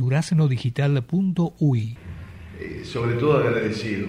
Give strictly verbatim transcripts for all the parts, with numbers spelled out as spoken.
durazno digital punto u y. Eh, sobre todo agradecido.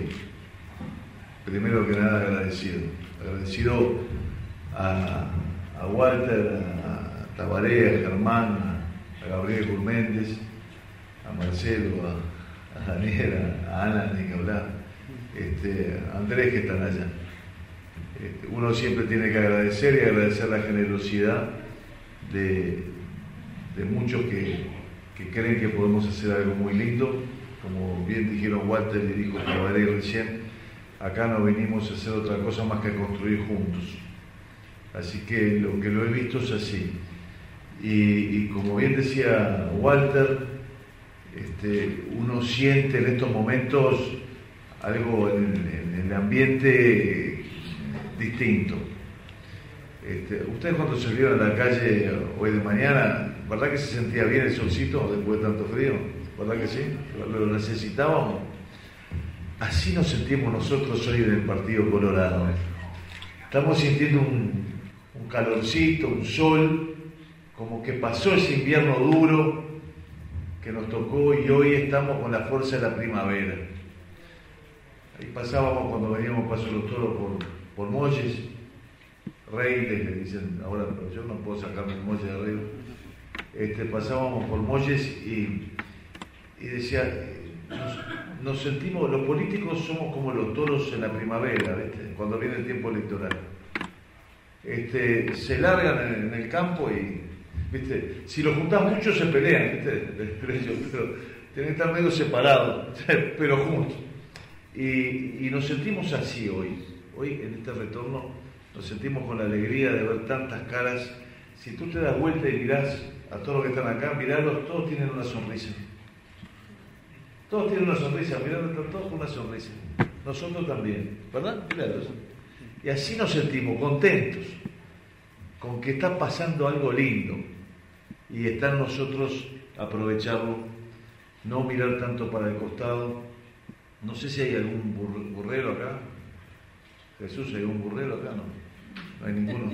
Primero que nada agradecido. Agradecido a, a Walter, a, a Tabaré, a Germán, a Gabriel Curméndez, a Marcelo, a, a Daniela, a Ana, ni que hablar, este, a Andrés, que están allá. Este, uno siempre tiene que agradecer y agradecer la generosidad de, de muchos que, que creen que podemos hacer algo muy lindo. Como bien dijeron Walter y dijo Tabaré recién, acá no venimos a hacer otra cosa más que construir juntos. Así que lo que lo he visto es así. Y, y como bien decía Walter, este, uno siente en estos momentos algo en, en el ambiente distinto. Este, ustedes cuando salieron a la calle hoy de mañana, ¿verdad que se sentía bien el solcito después de tanto frío? ¿Verdad que sí? Lo necesitábamos. Así nos sentimos nosotros hoy en el Partido Colorado. Estamos sintiendo un, un calorcito, un sol, como que pasó ese invierno duro que nos tocó y hoy estamos con la fuerza de la primavera. Ahí pasábamos cuando veníamos Paso de los Toros por, por Molles, Reyes, le dicen ahora, pero yo no puedo sacarme el Molles de arriba. Este, pasábamos por Molles y, y decía, nos, nos sentimos, los políticos somos como los toros en la primavera, ¿viste? Cuando viene el tiempo electoral. Este, se largan en, en el campo y, ¿viste? Si los juntás mucho se pelean, ¿viste? Pero, pero tienen que estar medio separados, pero juntos. Y, y nos sentimos así hoy. Hoy en este retorno nos sentimos con la alegría de ver tantas caras. Si tú te das vuelta y mirás a todos los que están acá, mirarlos, todos tienen una sonrisa. Todos tienen una sonrisa, mirarlos, están todos con una sonrisa. Nosotros también, ¿verdad? Mirarlos. Y así nos sentimos, contentos, con que está pasando algo lindo. Y está en nosotros aprovecharlo, no mirar tanto para el costado. No sé si hay algún burrero acá. Jesús, ¿hay algún burrero acá? No, no hay ninguno.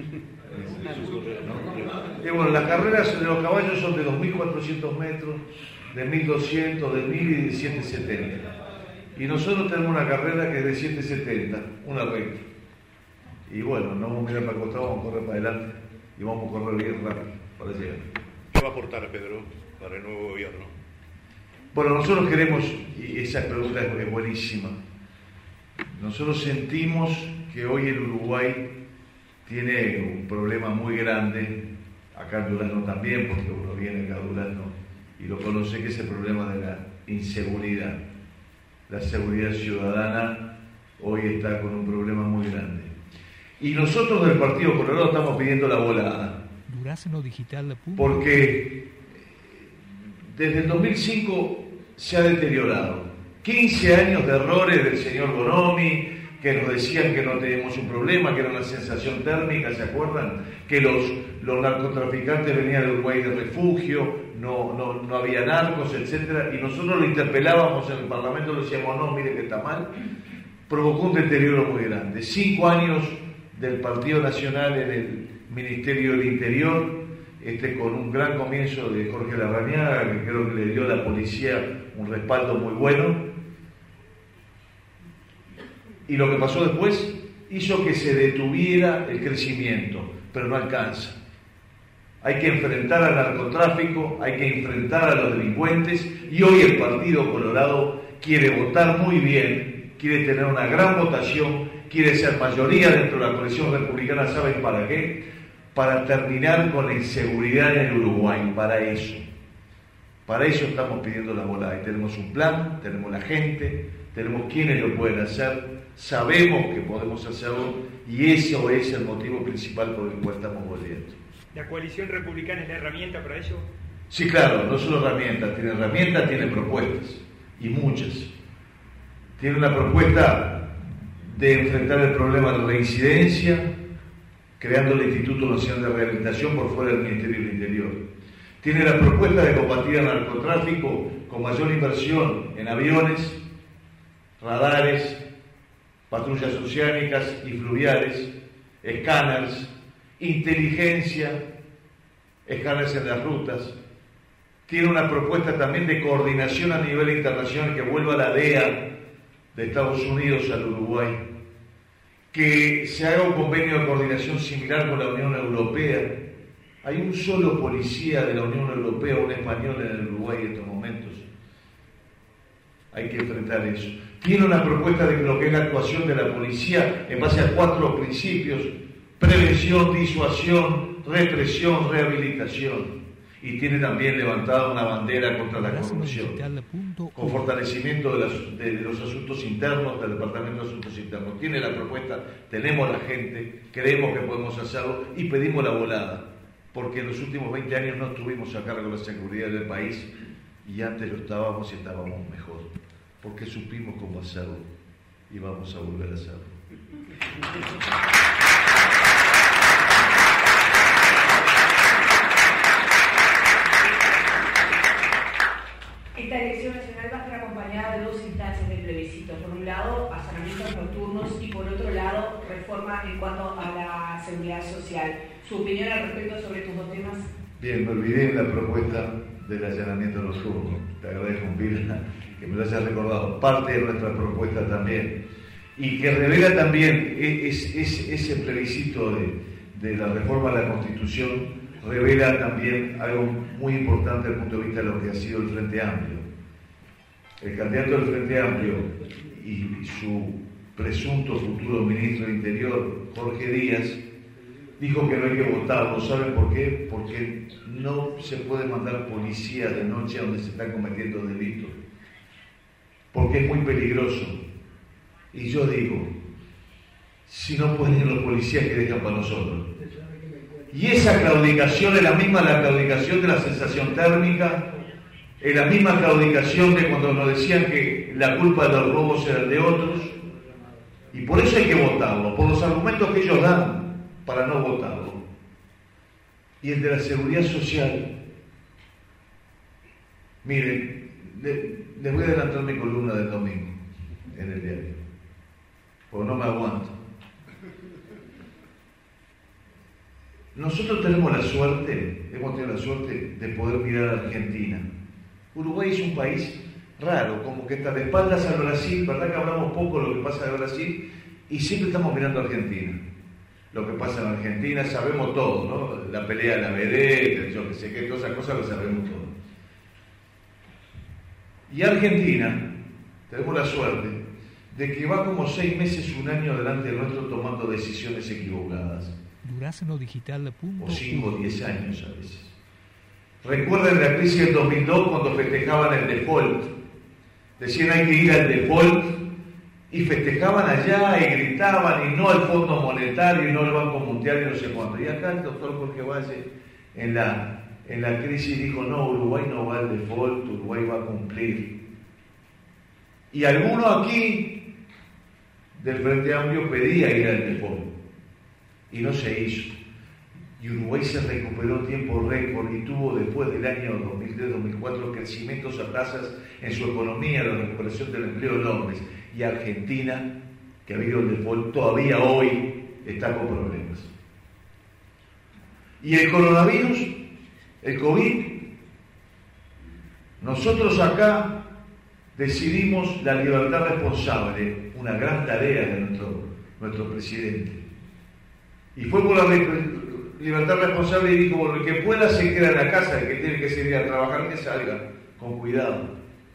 ¿No? Y bueno, las carreras de los caballos son de dos mil cuatrocientos metros, de mil doscientos, de mil y de setecientos setenta. Y nosotros tenemos una carrera que es de setecientos setenta, una recta. Y bueno, no vamos a mirar para el costado, vamos a correr para adelante y vamos a correr bien rápido para llegar. ¿Qué va a aportar, Pedro, para el nuevo gobierno? Bueno, nosotros queremos, y esa pregunta es buenísima, nosotros sentimos que hoy el Uruguay tiene un problema muy grande, acá en Durazno también, porque uno viene acá a Durazno y lo conoce, que es el problema de la inseguridad. La seguridad ciudadana hoy está con un problema muy grande. Y nosotros del Partido Colorado estamos pidiendo la volada. durazno digital punto u y. Porque desde el dos mil cinco se ha deteriorado. quince años de errores del señor Bonomi, que nos decían que no teníamos un problema, que era una sensación térmica, ¿se acuerdan? Que los, los narcotraficantes venían de Uruguay de refugio, no, no, no había narcos, etcétera, y nosotros lo interpelábamos en el Parlamento, le decíamos, no, mire que está mal. Provocó un deterioro muy grande. Cinco años del Partido Nacional en el Ministerio del Interior, este, con un gran comienzo de Jorge Larrañaga, que creo que le dio a la policía un respaldo muy bueno. Y lo que pasó después hizo que se detuviera el crecimiento, pero no alcanza. Hay que enfrentar al narcotráfico, hay que enfrentar a los delincuentes, y hoy el Partido Colorado quiere votar muy bien, quiere tener una gran votación, quiere ser mayoría dentro de la coalición republicana. ¿Saben para qué? Para terminar con la inseguridad en el Uruguay, para eso. Para eso estamos pidiendo la volada. Y tenemos un plan, tenemos la gente, tenemos quienes lo pueden hacer, sabemos que podemos hacerlo, y eso es el motivo principal por el cual estamos volviendo. ¿La coalición republicana es la herramienta para ello? Sí, claro, no solo herramientas, tiene herramientas, tiene propuestas, y muchas. Tiene una propuesta de enfrentar el problema de reincidencia, creando el Instituto Nacional de Rehabilitación por fuera del Ministerio del Interior. Tiene la propuesta de combatir el narcotráfico con mayor inversión en aviones, radares, patrullas oceánicas y fluviales, escáneres, inteligencia, escáneres en las rutas, tiene una propuesta también de coordinación a nivel internacional, que vuelva la D E A de Estados Unidos al Uruguay, que se haga un convenio de coordinación similar con la Unión Europea. Hay un solo policía de la Unión Europea, un español en el Uruguay en estos momentos. Hay que enfrentar eso. Tiene una propuesta de lo que es la actuación de la policía en base a cuatro principios: prevención, disuasión, represión, rehabilitación. Y tiene también levantada una bandera contra la corrupción, con fortalecimiento de, las, de los asuntos internos, del Departamento de Asuntos Internos. Tiene la propuesta, tenemos la gente, creemos que podemos hacerlo y pedimos la volada, porque en los últimos veinte años no estuvimos a cargo de la seguridad del país y antes lo estábamos y estábamos mejor, porque supimos cómo hacerlo y vamos a volver a hacerlo. Esta elección nacional va a estar acompañada de dos instancias de plebiscito. Por un lado, allanamientos nocturnos y por otro lado, reforma en cuanto a la seguridad social. ¿Su opinión al respecto sobre estos dos temas? Bien, me olvidé de la propuesta del allanamiento nocturno. Te agradezco, Vilna, que me lo hayas recordado. Parte de nuestra propuesta también. Y que revela también es, es, ese plebiscito de, de la reforma de la Constitución, revela también algo muy importante desde el punto de vista de lo que ha sido el Frente Amplio. El candidato del Frente Amplio y su presunto futuro ministro de Interior, Jorge Díaz, dijo que no hay que votarlo. ¿Saben por qué? Porque no se puede mandar policía de noche a donde se están cometiendo delitos, porque es muy peligroso. Y yo digo, si no pueden ir los policías, que dejan para nosotros. Y esa claudicación es la misma la claudicación de la sensación térmica, es la misma claudicación de cuando nos decían que la culpa de los robos era de otros, y por eso hay que votarlo, por los argumentos que ellos dan para no votarlo. Y el de la seguridad social, miren, le, les voy a adelantar mi columna del domingo en el diario, porque no me aguanto. Nosotros tenemos la suerte, hemos tenido la suerte de poder mirar a Argentina. Uruguay es un país raro, como que está de espaldas al Brasil, ¿verdad que hablamos poco de lo que pasa en Brasil? Y siempre estamos mirando a Argentina. Lo que pasa en Argentina, sabemos todo, ¿no? La pelea de la vedette, yo que sé qué, todas esas cosas lo sabemos todo. Y Argentina, tenemos la suerte de que va como seis meses, un año delante de nuestro tomando decisiones equivocadas. Durazno Digital. O cinco o diez años a veces. Recuerden la crisis del dos mil dos cuando festejaban el default. Decían hay que ir al default y festejaban allá y gritaban y no al Fondo Monetario y no al Banco Mundial y no sé cuánto. Y acá el doctor Jorge Valle en la, en la crisis dijo no, Uruguay no va al default, Uruguay va a cumplir. Y alguno aquí del Frente Amplio pedía ir al default. Y no se hizo. Y Uruguay se recuperó tiempo récord y tuvo después del año dos mil tres dos mil cuatro crecimientos a tasas en su economía, la recuperación del empleo enormes. Y Argentina, que ha habido el default, todavía hoy está con problemas. Y el coronavirus, el COVID, nosotros acá decidimos la libertad responsable, una gran tarea de nuestro, nuestro presidente. Y fue por la libertad responsable y dijo, bueno, el que pueda se queda en la casa, el que tiene que salir a trabajar, que salga, con cuidado.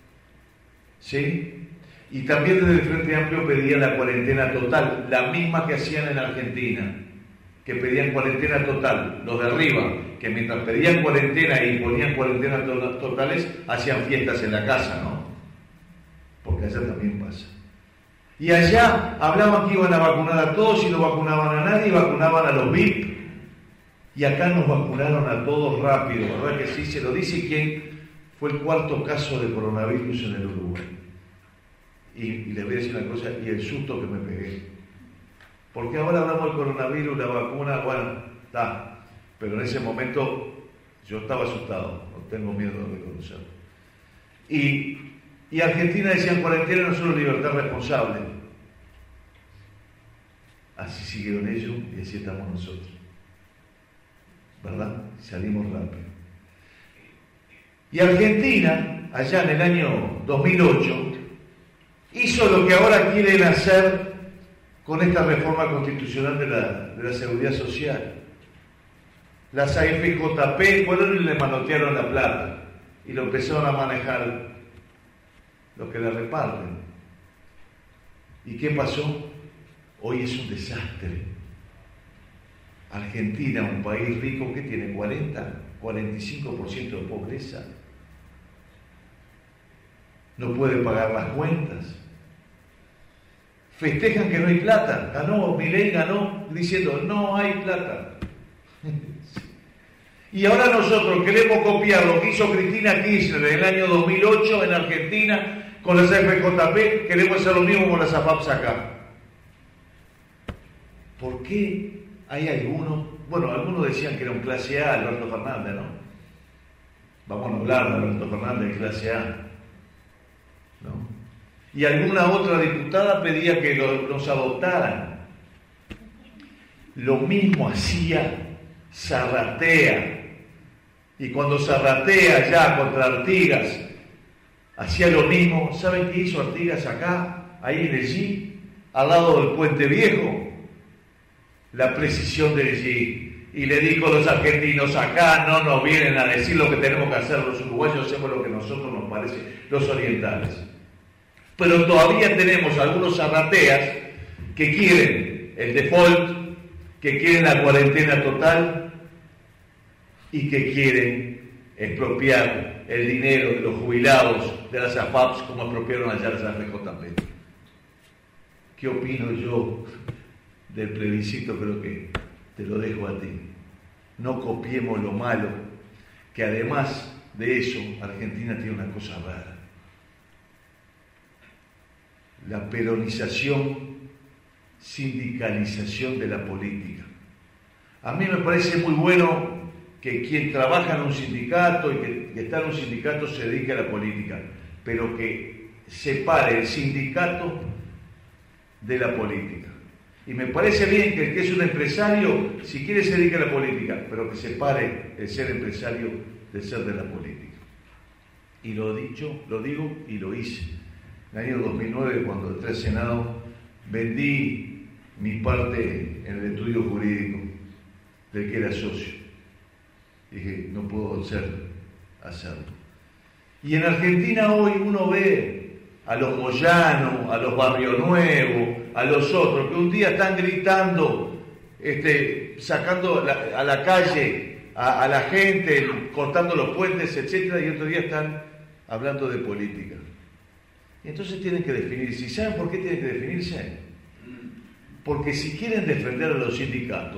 ¿Sí? Y también desde el Frente Amplio pedían la cuarentena total, la misma que hacían en Argentina, que pedían cuarentena total, los de arriba, que mientras pedían cuarentena y ponían cuarentenas to- totales, hacían fiestas en la casa, ¿no? Porque allá también pasa. Y allá hablaban que iban a vacunar a todos y no vacunaban a nadie y vacunaban a los V I P. Y acá nos vacunaron a todos rápido, ¿verdad que sí? Se lo dice quien fue el cuarto caso de coronavirus en el Uruguay. Y, y les voy a decir una cosa, y el susto que me pegué. Porque ahora hablamos del coronavirus, la vacuna, bueno, está. Pero en ese momento yo estaba asustado, no tengo miedo de reconocerlo. Y... Y Argentina decían cuarentena, nosotros libertad responsable. Así siguieron ellos y así estamos nosotros. ¿Verdad? Salimos rápido. Y Argentina, allá en el año dos mil ocho, hizo lo que ahora quieren hacer con esta reforma constitucional de la, de la seguridad social. Las A F J P fueron y le manotearon la plata y lo empezaron a manejar los que la reparten. ¿Y qué pasó? Hoy es un desastre. Argentina, un país rico que tiene cuarenta, cuarenta y cinco por ciento de pobreza. No puede pagar las cuentas. Festejan que no hay plata. Ganó, Milei ganó diciendo no hay plata. Y ahora nosotros queremos copiar lo que hizo Cristina Kirchner en el año dos mil ocho en Argentina con las A F J P, queremos hacer lo mismo con las A F A Ps acá. ¿Por qué hay algunos? Bueno, algunos decían que era un clase A, Alberto Fernández, ¿no? Vamos a hablar de Alberto Fernández de clase A, ¿no? Y alguna otra diputada pedía que lo, los adoptaran. Lo mismo hacía Zarratea. Y cuando Zarratea ya contra Artigas hacía lo mismo, ¿saben qué hizo Artigas acá, ahí en el G, al lado del Puente Viejo? La precisión del G. Y le dijo a los argentinos, acá no nos vienen a decir lo que tenemos que hacer los uruguayos, hacemos lo que a nosotros nos parece, los orientales. Pero todavía tenemos algunos zarrateas que quieren el default, que quieren la cuarentena total y que quieren expropiar el dinero de los jubilados de las A F A Ps como expropiaron allá las A F J P. ¿Qué opino yo del plebiscito? Creo que te lo dejo a ti. No copiemos lo malo, que además de eso, Argentina tiene una cosa rara. La peronización, sindicalización de la política. A mí me parece muy bueno que quien trabaja en un sindicato y que, que está en un sindicato se dedique a la política, pero que separe el sindicato de la política. Y me parece bien que el que es un empresario, si quiere se dedique a la política, pero que separe el ser empresario del ser de la política. Y lo dicho, lo digo y lo hice. En el año dos mil nueve, cuando entré al Senado, vendí mi parte en el estudio jurídico del que era socio. Dije, no puedo ser, hacerlo. Y en Argentina hoy uno ve a los Moyano, a los Barrio Nuevo, a los otros, que un día están gritando, este, sacando a la, a la calle a, a la gente, cortando los puentes, etcétera, y otro día están hablando de política. Y entonces tienen que definirse. ¿Y saben por qué tienen que definirse? Porque si quieren defender a los sindicatos,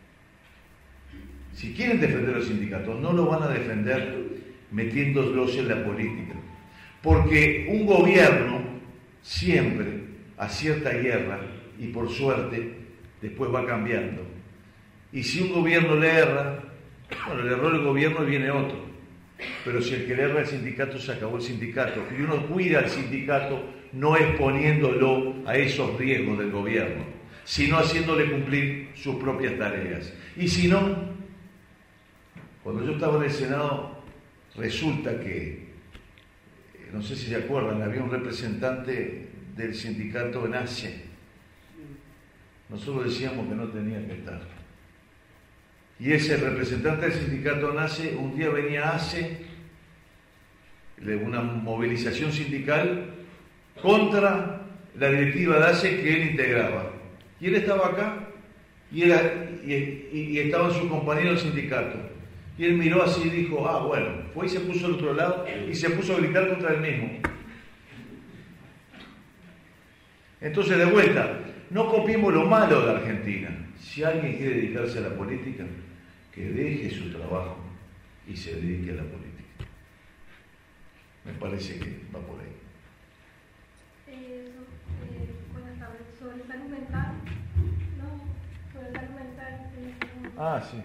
si quieren defender a los sindicatos, no lo van a defender metiéndolos en la política. Porque un gobierno siempre acierta guerra y por suerte después va cambiando. Y si un gobierno le erra, bueno, le erró el gobierno y viene otro. Pero si el que le erra el sindicato, se acabó el sindicato. Y uno cuida al sindicato no exponiéndolo a esos riesgos del gobierno, sino haciéndole cumplir sus propias tareas. Y si no, cuando yo estaba en el Senado, resulta que, no sé si se acuerdan, había un representante del sindicato en A C E. Nosotros decíamos que no tenía que estar. Y ese representante del sindicato nace, un día venía a A C E, de una movilización sindical contra la directiva de A C E que él integraba. Y él estaba acá y, era, y, y, y estaban sus compañeros del sindicato. Y él miró así y dijo, ah, bueno, fue y se puso al otro lado y se puso a gritar contra él mismo. Entonces, de vuelta, no copiemos lo malo de Argentina. Si alguien quiere dedicarse a la política, que deje su trabajo y se dedique a la política. Me parece que va por ahí. Eh, eh, buenas tardes. Sobre salud mental, no, sobre salud mental. Eh, ah, sí.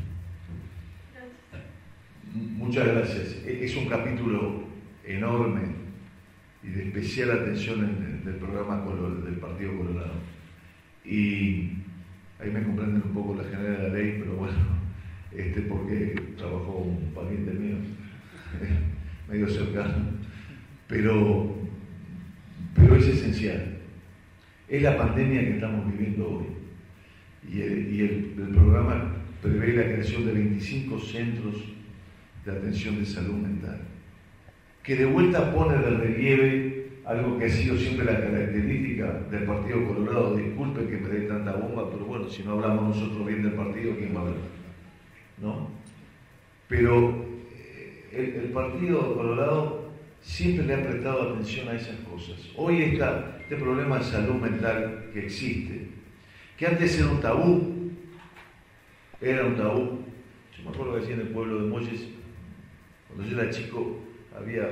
Gracias. Muchas gracias. Es un capítulo enorme y de especial atención en, del programa del Partido Colorado. Y ahí me comprenden un poco la general de la ley, pero bueno, este porque trabajó un pariente mío. medio cercano, pero, pero es esencial. Es la pandemia que estamos viviendo hoy. Y el, y el, el programa prevé la creación de veinticinco centros de atención de salud mental, que de vuelta pone de relieve algo que ha sido siempre la característica del Partido Colorado. Disculpen que me dé tanta bomba, pero bueno, si no hablamos nosotros bien del partido, ¿quién va a hablar? ¿No? Pero el, el Partido Colorado siempre le ha prestado atención a esas cosas. Hoy está este problema de salud mental que existe, que antes era un tabú, era un tabú. Yo me acuerdo que decía en el pueblo de Molles, cuando yo era chico, había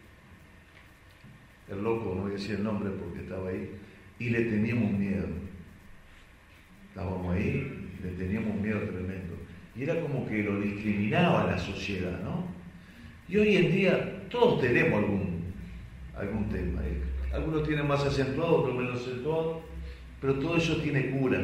el loco, no voy a decir el nombre porque estaba ahí, y le teníamos miedo. Estábamos ahí, le teníamos miedo tremendo. Y era como que lo discriminaba la sociedad, ¿no? Y hoy en día todos tenemos algún, algún tema. Algunos tienen más acentuado, otros menos acentuado, pero todo eso tiene cura.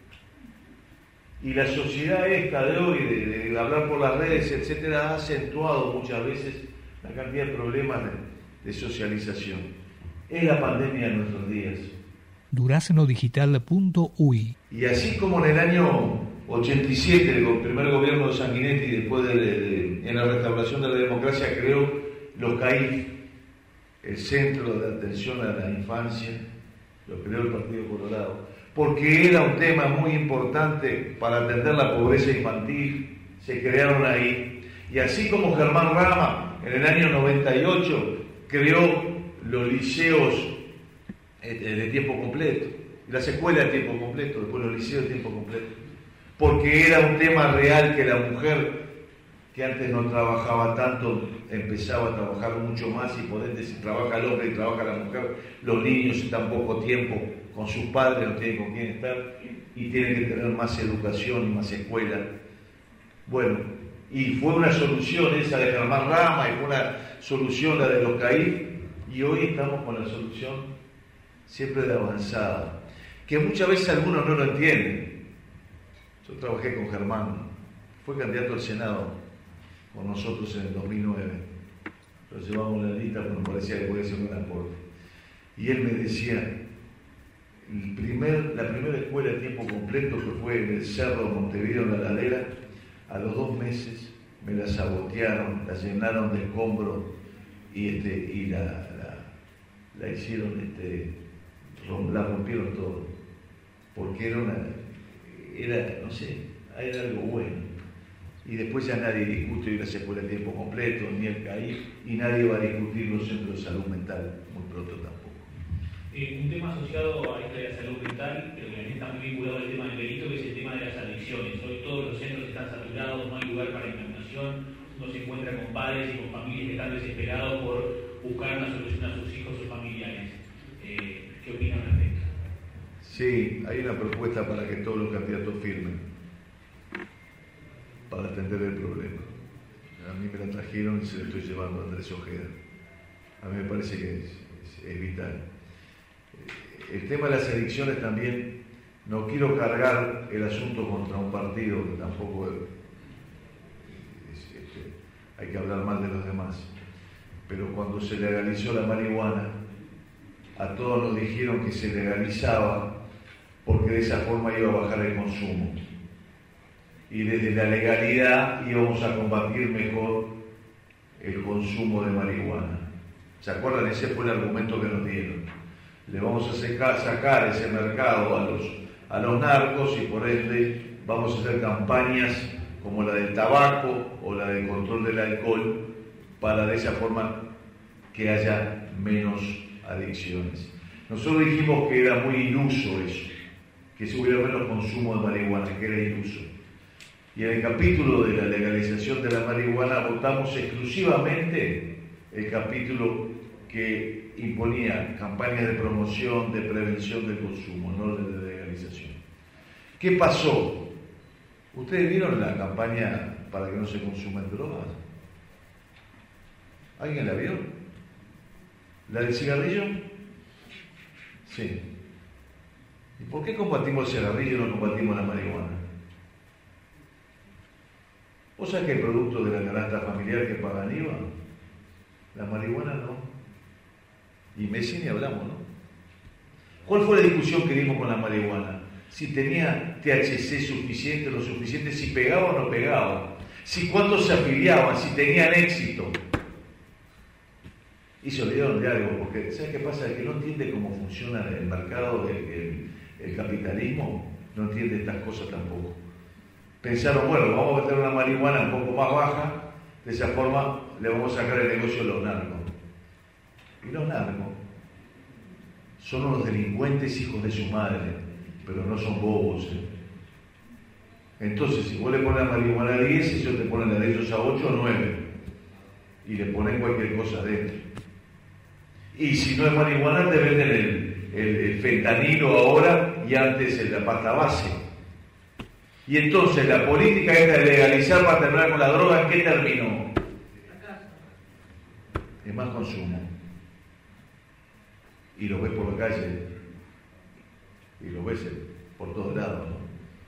Y la sociedad esta de hoy, de, de hablar por las redes, etcétera, ha acentuado muchas veces la cantidad de problemas de, de socialización. Es la pandemia de nuestros días. durazno digital punto u y. Y así como en el año ochenta y siete, el primer gobierno de Sanguinetti, después de, de, en la restauración de la democracia, creó los C A I F, el Centro de Atención a la Infancia, lo creó el Partido Colorado, porque era un tema muy importante para atender la pobreza infantil, se crearon ahí. Y así como Germán Rama, en el año noventa y ocho, creó los liceos de tiempo completo, las escuelas de tiempo completo, después los liceos de tiempo completo, porque era un tema real que la mujer, que antes no trabajaba tanto, empezaba a trabajar mucho más, y por ende, si trabaja el hombre y trabaja la mujer, los niños están poco tiempo con sus padres, no tienen con quién estar, y tienen que tener más educación y más escuela. Bueno, y fue una solución esa de Germán Rama, y fue una solución la de los C A I F, y hoy estamos con la solución siempre de avanzada, que muchas veces algunos no lo entienden. Yo trabajé con Germán, fue candidato al Senado con nosotros en el dos mil nueve, lo llevamos en la lista porque nos parecía que podía ser un buen aporte. Y él me decía, el primer, la primera escuela de tiempo completo, que fue en el Cerro Montevideo, en la ladera, a los dos meses me la sabotearon, la llenaron de escombros y, este, y la, la, la hicieron, este, la rompieron todo, porque era una, era, no sé, era algo bueno. Y después ya nadie discute las escuelas de tiempo completo, ni el C A I F, y nadie va a discutir los centros de salud mental, muy pronto tampoco. Eh, un tema asociado a esta de la salud mental, pero que está muy vinculado al tema del delito, que es el tema de las adicciones. Hoy todos los centros están saturados, no hay lugar para internación, uno se encuentra con padres y con familias que están desesperados por buscar una solución a sus hijos o familiares. Eh, ¿Qué opinan al respecto? Sí, hay una propuesta para que todos los candidatos firmen, para atender el problema. A mí me la trajeron y se la estoy llevando a Andrés Ojeda. A mí me parece que es, es, es vital. El tema de las adicciones también, no quiero cargar el asunto contra un partido, que tampoco es, es, es, hay que hablar mal de los demás, pero cuando se legalizó la marihuana, a todos nos dijeron que se legalizaba porque de esa forma iba a bajar el consumo. Y desde la legalidad íbamos a combatir mejor el consumo de marihuana. ¿Se acuerdan? Ese fue el argumento que nos dieron. Le vamos a sacar, sacar ese mercado a los, a los narcos, y por ende vamos a hacer campañas como la del tabaco o la del control del alcohol, para de esa forma que haya menos adicciones. Nosotros dijimos que era muy iluso eso, que si hubiera menos consumo de marihuana, que era iluso. Y en el capítulo de la legalización de la marihuana votamos exclusivamente el capítulo que imponía campañas de promoción, de prevención del consumo, no de legalización. ¿Qué pasó? ¿Ustedes vieron la campaña para que no se consuman drogas? ¿Alguien la vio? ¿La del cigarrillo? Sí. ¿Y por qué combatimos el cigarrillo y no combatimos la marihuana? ¿Vos sabés que hay productos de la canasta familiar que pagan I V A? La marihuana no. Y Messi ni hablamos, ¿no? ¿Cuál fue la discusión que dimos con la marihuana? Si tenía T H C suficiente, lo suficiente, si pegaba o no pegaba, si cuántos se afiliaban, si tenían éxito. Y se olvidaron de algo, porque ¿sabes qué pasa? El que no entiende cómo funciona el mercado, el, el, el capitalismo, no entiende estas cosas tampoco. Pensaron, bueno, vamos a meter una marihuana un poco más baja, de esa forma le vamos a sacar el negocio a los narcos. Y los narcos son unos delincuentes hijos de su madre, pero no son bobos. ¿eh? Entonces, si vos le pones la marihuana a diez, ellos te ponen la de ellos a ocho o nueve. Y le ponen cualquier cosa adentro. Y si no es marihuana, te venden el, el, el fentanilo ahora y antes en la pasta base. Y entonces la política esta de legalizar para terminar con la droga, ¿en qué terminó? Es más consumo. Y lo ves por la calle. Y lo ves por todos lados, ¿no?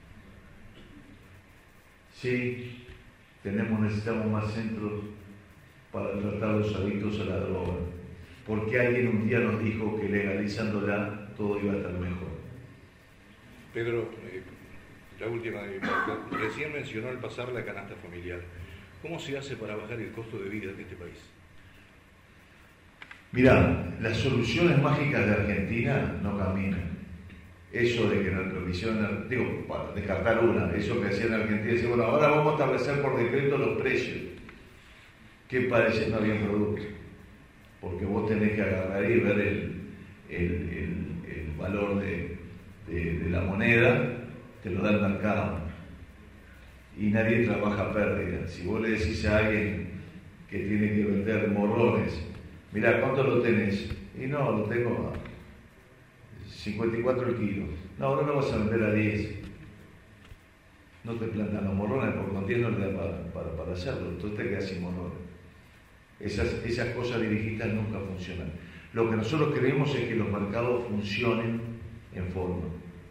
Sí, tenemos, necesitamos más centros para tratar los adictos a la droga. Porque alguien un día nos dijo que legalizándola todo iba a estar mejor. Pedro, eh, la última de mi parte. Recién mencionó el pasar la canasta familiar. ¿Cómo se hace para bajar el costo de vida de este país? Mirá, las soluciones mágicas de Argentina no caminan. Eso de que en la televisión, digo, para descartar una, eso que hacían en Argentina, decía, bueno, ahora vamos a establecer por decreto los precios. ¿Qué parece? No había producto. Porque vos tenés que agarrar y ver el, el, el, el valor de, de, de la moneda, te lo da el mercado. Y nadie trabaja a pérdida. Si vos le decís a alguien que tiene que vender morrones, mirá, ¿cuánto lo tenés? Y no, lo tengo a cincuenta y cuatro el kilo. No, ahora lo vas a vender a diez. No te plantan los morrones porque con diez no le da para, para, para hacerlo, entonces te quedas sin morrones. Esas, esas cosas dirigidas nunca funcionan. Lo que nosotros queremos es que los mercados funcionen en forma.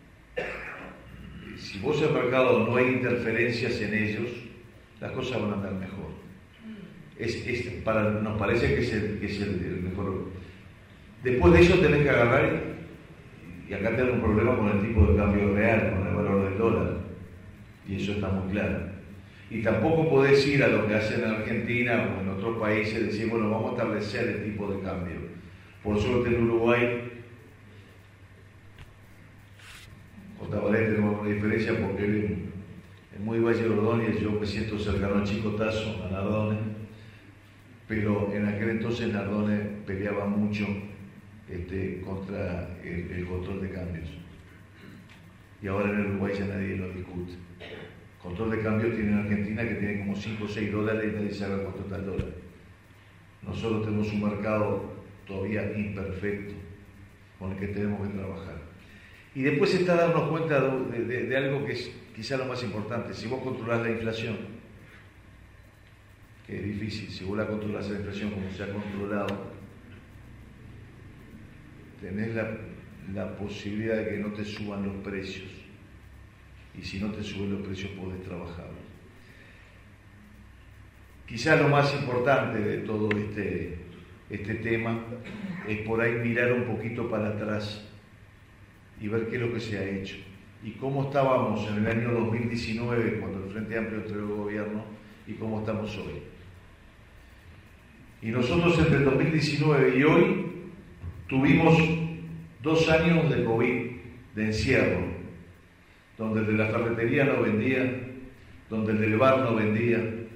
Si vos en el mercado no hay interferencias en ellos, las cosas van a andar mejor. Es, es, para, nos parece que es, el, que es el, el mejor. Después de eso tenés que agarrar, y acá tenés un problema con el tipo de cambio real, con el valor del dólar, y eso está muy claro. Y tampoco podés ir a lo que hacen en Argentina o en otros países y decir, bueno, vamos a establecer el tipo de cambio. Por suerte en Uruguay, con Tabaré tenemos una diferencia porque él es muy Valle de Ordóñez, yo me siento cercano a Chicotazo, a Nardone, pero en aquel entonces Nardone peleaba mucho este, contra el, el control de cambios. Y ahora en el Uruguay ya nadie lo discute. Control de cambio tiene en Argentina que tiene como cinco o seis dólares y nadie sabe cuánto está el dólar. Nosotros tenemos un mercado todavía imperfecto con el que tenemos que trabajar. Y después está darnos cuenta de, de, de algo que es quizá lo más importante. Si vos controlás la inflación, que es difícil, si vos la controlás la inflación como se ha controlado, tenés la, la posibilidad de que no te suban los precios. Y si no te suben los precios podés trabajar. Quizá lo más importante de todo este, este tema es por ahí mirar un poquito para atrás y ver qué es lo que se ha hecho y cómo estábamos en el año dos mil diecinueve cuando el Frente Amplio entregó el gobierno y cómo estamos hoy. Y nosotros entre el dos mil diecinueve y hoy tuvimos dos años de COVID, de encierro, donde el de la ferretería no vendía, donde el del bar no vendía,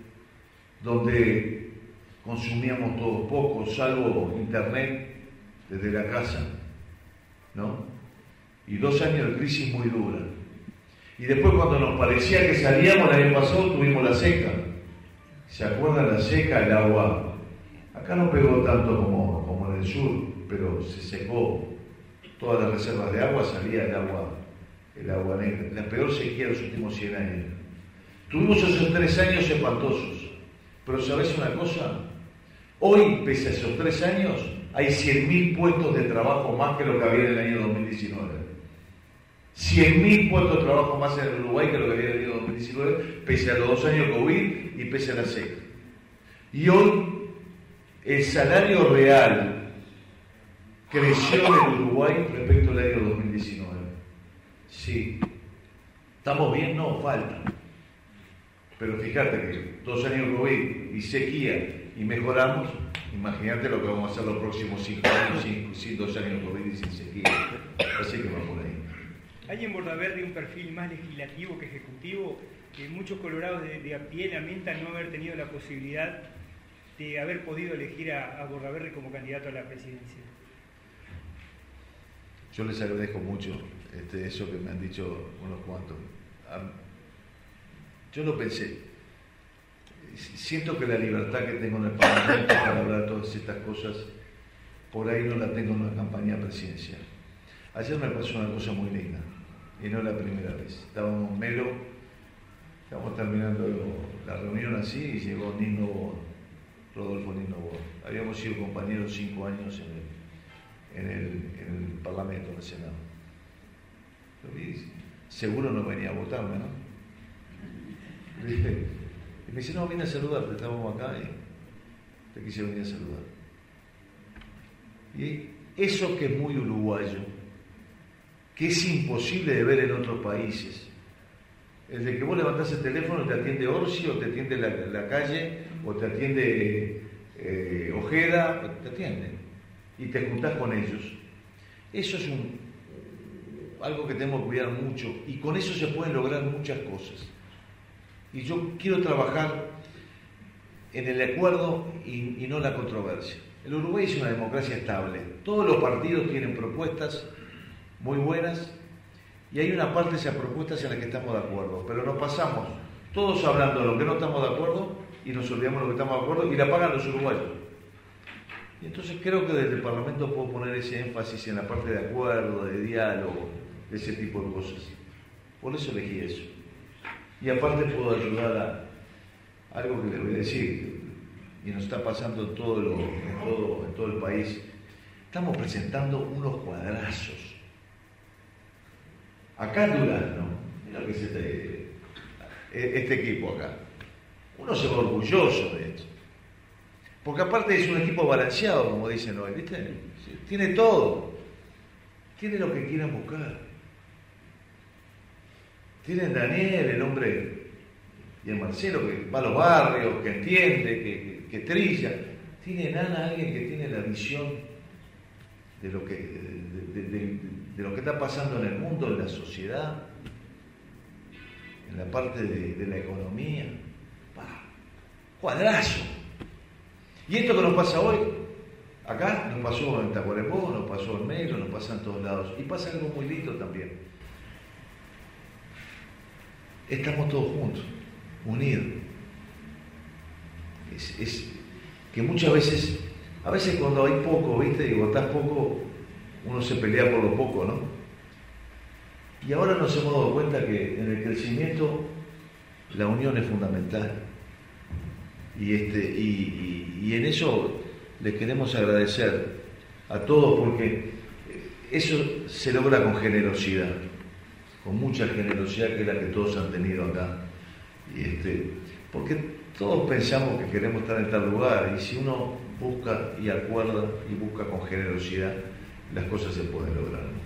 donde consumíamos todos poco, salvo internet desde la casa, ¿no? Y dos años de crisis muy dura. Y después cuando nos parecía que salíamos el año pasado tuvimos la seca. ¿Se acuerdan la seca? El agua. Acá no pegó tanto como, como en el sur, pero se secó. Todas las reservas de agua, salía el agua. El agua negra, la peor sequía de los últimos cien años. Tuvimos esos tres años espantosos, pero ¿sabés una cosa? Hoy, pese a esos tres años, hay cien mil puestos de trabajo más que lo que había en el año dos mil diecinueve. cien mil puestos de trabajo más en el Uruguay que lo que había venido en dos mil diecinueve, pese a los dos años COVID y pese a la seca. Y hoy el salario real creció en el Uruguay respecto al año dos mil diecinueve. Sí. ¿Estamos bien? No, falta. Pero fíjate que dos años de COVID y sequía y mejoramos, imagínate lo que vamos a hacer los próximos cinco años, cinco, sin dos años de COVID y sin sequía. Así que vamos por ahí. Hay en Bordaberry un perfil más legislativo que ejecutivo, que muchos colorados de, de a pie lamentan no haber tenido la posibilidad de haber podido elegir a, a Bordaberry como candidato a la presidencia. Yo les agradezco mucho este, eso que me han dicho unos cuantos. Yo lo pensé. Siento que la libertad que tengo en el Parlamento para hablar de todas estas cosas, por ahí no la tengo en una campaña presidencial. Ayer me pasó una cosa muy linda, y no la primera vez. Estábamos en Melo, estábamos terminando la reunión así, y llegó Nino Boa, Rodolfo Nino Boa. Habíamos sido compañeros cinco años en el, en el, en el Parlamento, en el Senado. Lo vi, seguro no venía a votarme, ¿no? Y me dice, no, vine a saludarte, estábamos acá y te quise venir a saludar. Y eso que es muy uruguayo, que es imposible de ver en otros países, el de que vos levantás el teléfono y te atiende Orsi, o te atiende la, la calle, o te atiende eh, Ojeda, te atiende, y te juntás con ellos. Eso es un, algo que tenemos que cuidar mucho, y con eso se pueden lograr muchas cosas. Y yo quiero trabajar en el acuerdo y, y no la controversia. El Uruguay es una democracia estable. Todos los partidos tienen propuestas muy buenas y hay una parte de esas propuestas en las que estamos de acuerdo. Pero nos pasamos todos hablando de lo que no estamos de acuerdo y nos olvidamos de lo que estamos de acuerdo y la pagan los uruguayos. Y entonces creo que desde el Parlamento puedo poner ese énfasis en la parte de acuerdo, de diálogo, de ese tipo de cosas. Por eso elegí eso. Y aparte puedo ayudar a algo que les voy a decir, y nos está pasando en todo, lo, en todo, en todo el país. Estamos presentando unos cuadrazos. Acá en Durazno, mira que es este, este equipo acá. Uno se va orgulloso de esto. Porque aparte es un equipo balanceado, como dicen hoy, ¿viste? Tiene todo. Tiene lo que quieran buscar. Tienen Daniel, el hombre, y el Marcelo, que va a los barrios, que entiende, que, que, que trilla. Tienen Ana, alguien que tiene la visión de lo que, de, de, de, de lo que está pasando en el mundo, en la sociedad, en la parte de, de la economía. ¡Bah! Cuadrazo. Y esto que nos pasa hoy, acá nos pasó en Tacuarembó, nos pasó en Melo, nos pasa en todos lados. Y pasa algo muy lindo también. Estamos todos juntos, unidos. Es, es que muchas veces, a veces cuando hay poco, ¿viste? Y votás poco, uno se pelea por lo poco, ¿no? Y ahora nos hemos dado cuenta que en el crecimiento la unión es fundamental. Y, este, y, y, y en eso les queremos agradecer a todos porque eso se logra con generosidad. Con mucha generosidad que es la que todos han tenido acá. Y este, porque todos pensamos que queremos estar en tal lugar y si uno busca y acuerda y busca con generosidad, las cosas se pueden lograr.